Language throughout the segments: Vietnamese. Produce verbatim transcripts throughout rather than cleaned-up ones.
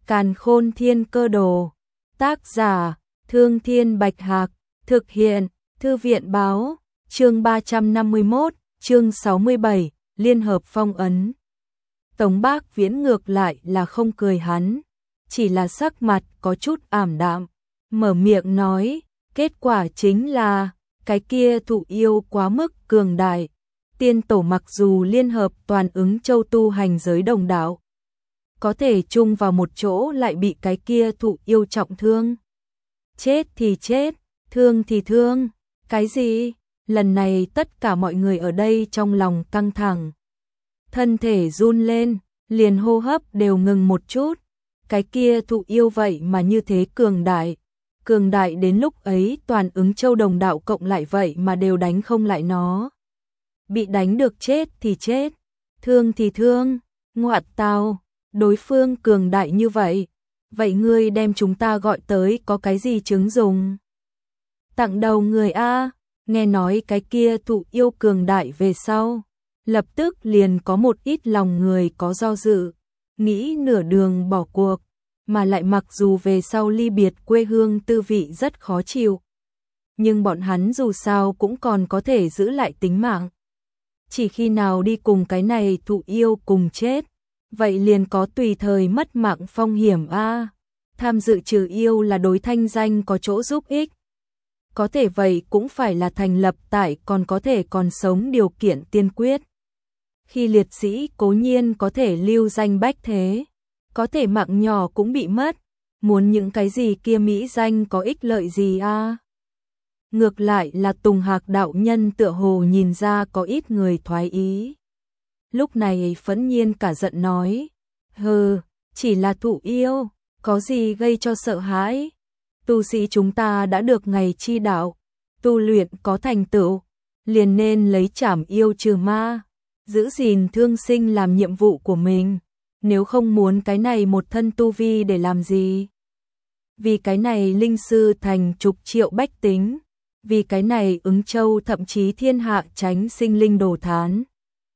Càn Khôn Thiên Cơ Đồ. Tác giả: Thương Thiên Bạch Hạc. Thực hiện: Thư viện Báo. Chương ba trăm năm mươi mốt, chương sáu mươi bảy, Liên hợp phong ấn. Tống Bác Viễn ngược lại là không cười hắn, chỉ là sắc mặt có chút ảm đạm, mở miệng nói, kết quả chính là, cái kia thụ yêu quá mức cường đại. Tiên tổ mặc dù liên hợp toàn ứng châu tu hành giới đồng đạo, có thể chung vào một chỗ lại bị cái kia thụ yêu trọng thương. Chết thì chết, thương thì thương, cái gì? Lần này tất cả mọi người ở đây trong lòng căng thẳng. Thân thể run lên, liền hô hấp đều ngừng một chút. Cái kia thụ yêu vậy mà như thế cường đại. Cường đại đến lúc ấy toàn ứng châu đồng đạo cộng lại vậy mà đều đánh không lại nó. Bị đánh được chết thì chết, thương thì thương, ngoạn tào, đối phương cường đại như vậy. Vậy ngươi đem chúng ta gọi tới có cái gì chứng dùng? Tặng đầu người A, nghe nói cái kia thụ yêu cường đại về sau. Lập tức liền có một ít lòng người có do dự, nghĩ nửa đường bỏ cuộc, mà lại mặc dù về sau ly biệt quê hương tư vị rất khó chịu. Nhưng bọn hắn dù sao cũng còn có thể giữ lại tính mạng. Chỉ khi nào đi cùng cái này thụ yêu cùng chết, vậy liền có tùy thời mất mạng phong hiểm a. Tham dự trừ yêu là đối thanh danh có chỗ giúp ích. Có thể vậy cũng phải là thành lập tại còn có thể còn sống điều kiện tiên quyết. Khi liệt sĩ cố nhiên có thể lưu danh bách thế, có thể mạng nhỏ cũng bị mất, muốn những cái gì kia mỹ danh có ích lợi gì a? Ngược lại là Tùng Hạc đạo nhân tựa hồ nhìn ra có ít người thoái ý. Lúc này phẫn nhiên cả giận nói, hừ, chỉ là thụ yêu, có gì gây cho sợ hãi? Tu sĩ chúng ta đã được ngày chi đạo, tu luyện có thành tựu, liền nên lấy trảm yêu trừ ma, giữ gìn thương sinh làm nhiệm vụ của mình, nếu không muốn cái này một thân tu vi để làm gì? Vì cái này linh sư thành chục triệu bách tính, vì cái này ứng châu thậm chí thiên hạ tránh sinh linh đồ thán.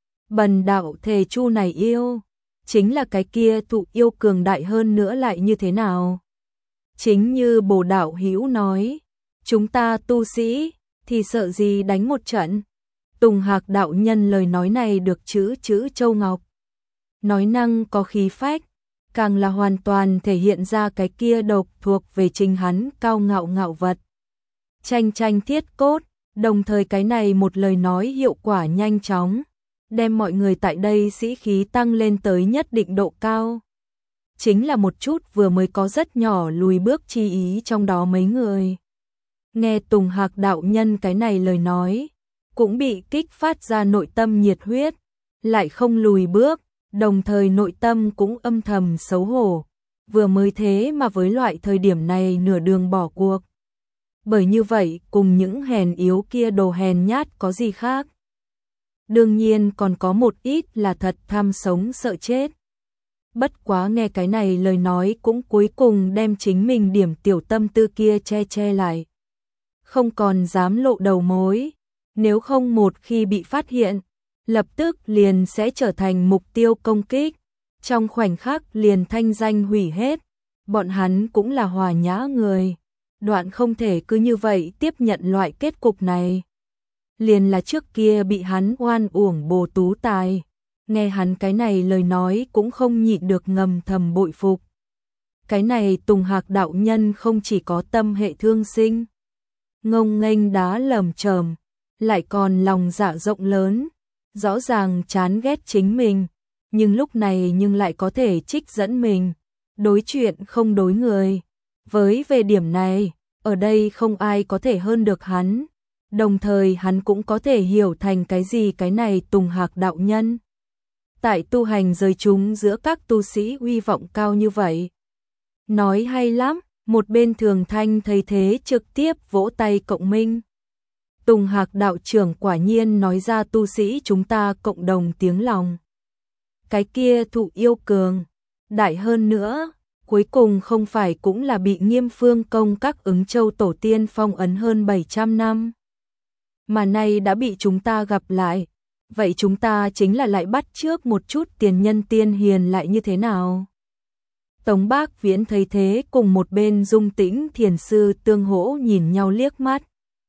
Bần đạo thề chu này yêu, chính là cái kia thụ yêu cường đại hơn nữa lại như thế nào? Chính như Bồ đạo hữu nói, chúng ta tu sĩ thì sợ gì đánh một trận. Tùng Hạc đạo nhân lời nói này được chữ chữ châu ngọc, nói năng có khí phách, càng là hoàn toàn thể hiện ra cái kia độc thuộc về chính hắn cao ngạo ngạo vật. Tranh tranh thiết cốt, đồng thời cái này một lời nói hiệu quả nhanh chóng, đem mọi người tại đây sĩ khí tăng lên tới nhất định độ cao. Chính là một chút vừa mới có rất nhỏ lùi bước chi ý trong đó mấy người. Nghe Tùng Hạc đạo nhân cái này lời nói, cũng bị kích phát ra nội tâm nhiệt huyết, lại không lùi bước, đồng thời nội tâm cũng âm thầm xấu hổ. Vừa mới thế mà với loại thời điểm này nửa đường bỏ cuộc. Bởi như vậy cùng những hèn yếu kia đồ hèn nhát có gì khác. Đương nhiên còn có một ít là thật tham sống sợ chết. Bất quá nghe cái này lời nói cũng cuối cùng đem chính mình điểm tiểu tâm tư kia che che lại. Không còn dám lộ đầu mối, nếu không một khi bị phát hiện, lập tức liền sẽ trở thành mục tiêu công kích. Trong khoảnh khắc liền thanh danh hủy hết, bọn hắn cũng là hòa nhã người. Đoạn không thể cứ như vậy tiếp nhận loại kết cục này. Liền là trước kia bị hắn oan uổng Bồ Tú Tài. Nghe hắn cái này lời nói cũng không nhịn được ngầm thầm bội phục. Cái này Tùng Hạc đạo nhân không chỉ có tâm hệ thương sinh, ngông nghênh đá lầm chởm, lại còn lòng dạ rộng lớn, rõ ràng chán ghét chính mình, nhưng lúc này nhưng lại có thể trích dẫn mình, đối chuyện không đối người. Với về điểm này, ở đây không ai có thể hơn được hắn, đồng thời hắn cũng có thể hiểu thành cái gì cái này Tùng Hạc đạo nhân. Tại tu hành giới chúng giữa các tu sĩ uy vọng cao như vậy. Nói hay lắm, một bên Thường Thanh thấy thế trực tiếp vỗ tay cộng minh. Tùng Hạc đạo trưởng quả nhiên nói ra tu sĩ chúng ta cộng đồng tiếng lòng. Cái kia thụ yêu cường, đại hơn nữa, cuối cùng không phải cũng là bị Nghiêm Phương công các ứng châu tổ tiên phong ấn hơn bảy trăm năm. Mà nay đã bị chúng ta gặp lại, vậy chúng ta chính là lại bắt trước một chút tiền nhân tiên hiền lại như thế nào? Tống Bác Viễn thấy thế cùng một bên Dung Tĩnh Thiền Sư tương hỗ nhìn nhau liếc mắt.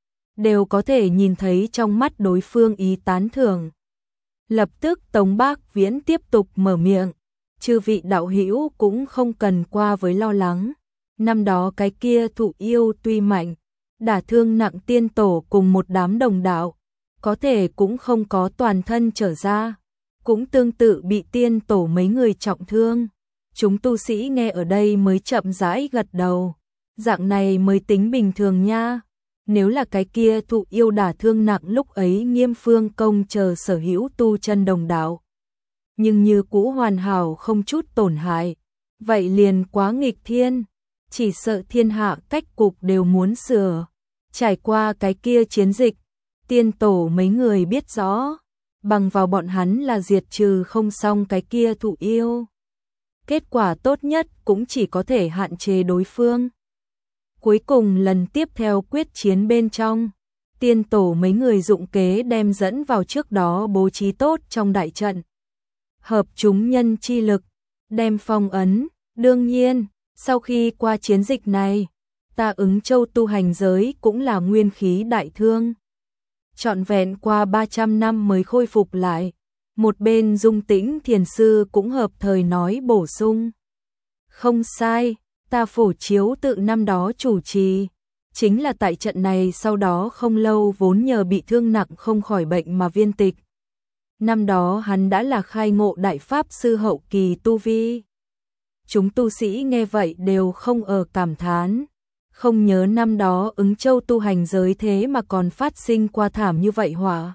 Đều có thể nhìn thấy trong mắt đối phương ý tán thưởng. Lập tức Tống Bác Viễn tiếp tục mở miệng. Chư vị đạo hữu cũng không cần qua với lo lắng. Năm đó cái kia thụ yêu tuy mạnh, đả thương nặng tiên tổ cùng một đám đồng đạo, có thể cũng không có toàn thân trở ra, cũng tương tự bị tiên tổ mấy người trọng thương. Chúng tu sĩ nghe ở đây mới chậm rãi gật đầu, dạng này mới tính bình thường nha. Nếu là cái kia thụ yêu đả thương nặng lúc ấy Nghiêm Phương Công chờ sở hữu tu chân đồng đạo, nhưng như cũ hoàn hảo không chút tổn hại, vậy liền quá nghịch thiên, chỉ sợ thiên hạ cách cục đều muốn sửa. Trải qua cái kia chiến dịch, tiên tổ mấy người biết rõ, bằng vào bọn hắn là diệt trừ không xong cái kia thụ yêu. Kết quả tốt nhất cũng chỉ có thể hạn chế đối phương. Cuối cùng lần tiếp theo quyết chiến bên trong, tiên tổ mấy người dụng kế đem dẫn vào trước đó bố trí tốt trong đại trận. Hợp chúng nhân chi lực, đem phong ấn. Đương nhiên, sau khi qua chiến dịch này, ta Ứng Châu tu hành giới cũng là nguyên khí đại thương. Trọn vẹn qua ba trăm năm mới khôi phục lại. Một bên Dung Tĩnh Thiền Sư cũng hợp thời nói bổ sung. Không sai, ta Phổ Chiếu tự năm đó chủ trì. Chính là tại trận này sau đó không lâu vốn nhờ bị thương nặng không khỏi bệnh mà viên tịch. Năm đó hắn đã là khai ngộ đại pháp sư hậu kỳ tu vi. Chúng tu sĩ nghe vậy đều không ở cảm thán. Không nhớ năm đó Ứng Châu tu hành giới thế mà còn phát sinh qua thảm như vậy hỏa.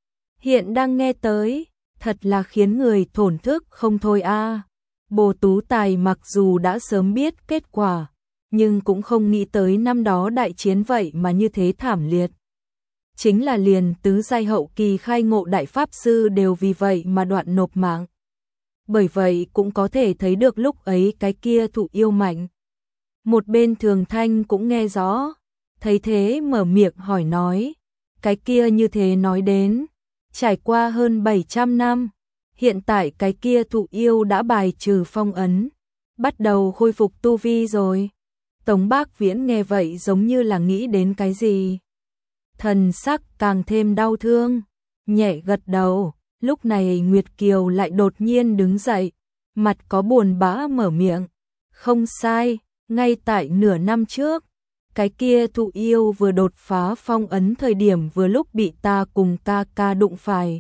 Hiện đang nghe tới, thật là khiến người thổn thức không thôi a. Bồ Tú Tài mặc dù đã sớm biết kết quả, nhưng cũng không nghĩ tới năm đó đại chiến vậy mà như thế thảm liệt. Chính là liền tứ giai hậu kỳ khai ngộ đại pháp sư đều vì vậy mà đoạn nộp mạng. Bởi vậy cũng có thể thấy được lúc ấy cái kia thụ yêu mạnh. Một bên Thường Thanh cũng nghe rõ, thấy thế mở miệng hỏi nói, cái kia như thế nói đến, trải qua hơn bảy trăm năm, hiện tại cái kia thụ yêu đã bài trừ phong ấn, bắt đầu khôi phục tu vi rồi. Tống Bác Viễn nghe vậy giống như là nghĩ đến cái gì. Thần sắc càng thêm đau thương, nhẹ gật đầu. Lúc này Nguyệt Kiều lại đột nhiên đứng dậy, mặt có buồn bã mở miệng. Không sai, ngay tại nửa năm trước, cái kia thụ yêu vừa đột phá phong ấn thời điểm vừa lúc bị ta cùng ca ca đụng phải.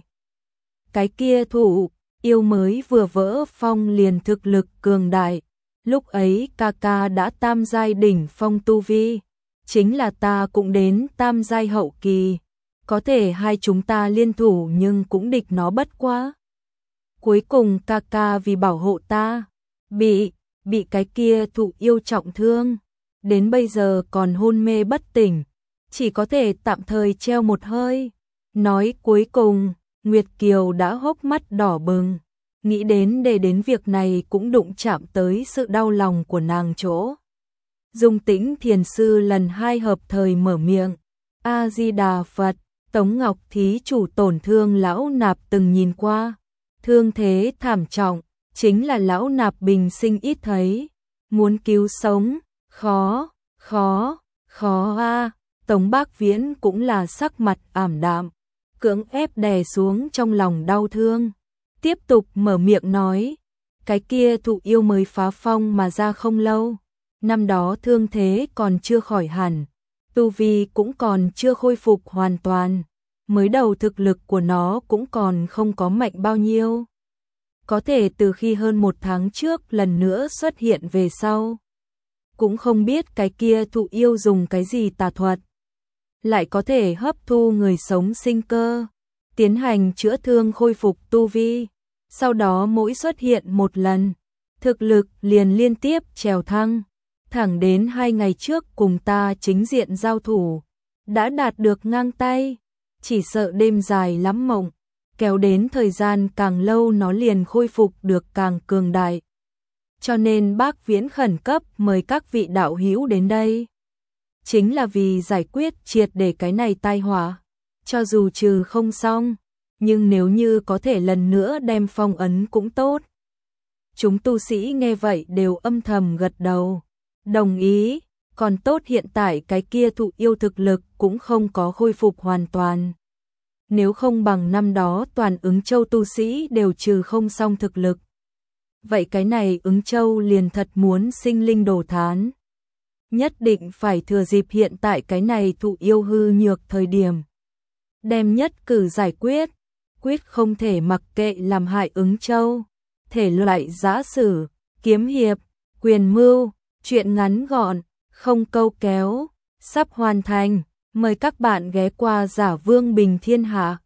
Cái kia thụ yêu mới vừa vỡ phong liền thực lực cường đại, lúc ấy ca ca đã tam giai đỉnh phong tu vi, chính là ta cũng đến tam giai hậu kỳ. Có thể hai chúng ta liên thủ nhưng cũng địch nó bất quá. Cuối cùng ca ca vì bảo hộ ta, bị, bị cái kia thụ yêu trọng thương. Đến bây giờ còn hôn mê bất tỉnh, chỉ có thể tạm thời treo một hơi. Nói cuối cùng, Nguyệt Kiều đã hốc mắt đỏ bừng. Nghĩ đến để đến việc này cũng đụng chạm tới sự đau lòng của nàng chỗ. Dung Tĩnh Thiền Sư lần hai hợp thời mở miệng. A-di-đà Phật. Tống Ngọc Thí chủ tổn thương lão nạp từng nhìn qua, thương thế thảm trọng, chính là lão nạp bình sinh ít thấy, muốn cứu sống, khó, khó, khó a. Tống Bác Viễn cũng là sắc mặt ảm đạm, cưỡng ép đè xuống trong lòng đau thương, tiếp tục mở miệng nói, cái kia thụ yêu mới phá phong mà ra không lâu, năm đó thương thế còn chưa khỏi hẳn. Tu vi cũng còn chưa khôi phục hoàn toàn, mới đầu thực lực của nó cũng còn không có mạnh bao nhiêu. Có thể từ khi hơn một tháng trước lần nữa xuất hiện về sau. Cũng không biết cái kia thụ yêu dùng cái gì tà thuật. Lại có thể hấp thu người sống sinh cơ, tiến hành chữa thương khôi phục tu vi. Sau đó mỗi xuất hiện một lần, thực lực liền liên tiếp trèo thăng. Thẳng đến hai ngày trước cùng ta chính diện giao thủ, đã đạt được ngang tay, chỉ sợ đêm dài lắm mộng, kéo đến thời gian càng lâu nó liền khôi phục được càng cường đại. Cho nên Bác Viễn khẩn cấp mời các vị đạo hữu đến đây, chính là vì giải quyết triệt để cái này tai họa, cho dù trừ không xong, nhưng nếu như có thể lần nữa đem phong ấn cũng tốt. Chúng tu sĩ nghe vậy đều âm thầm gật đầu, đồng ý, còn tốt hiện tại cái kia thụ yêu thực lực cũng không có khôi phục hoàn toàn. Nếu không bằng năm đó toàn Ứng Châu tu sĩ đều trừ không xong thực lực. Vậy cái này Ứng Châu liền thật muốn sinh linh đồ thán. Nhất định phải thừa dịp hiện tại cái này thụ yêu hư nhược thời điểm. Đem nhất cử giải quyết, quyết không thể mặc kệ làm hại Ứng Châu. Thể loại giã sử, kiếm hiệp, quyền mưu, truyện ngắn gọn, không câu kéo, sắp hoàn thành. Mời các bạn ghé qua Giả Vương Bình Thiên Hạ.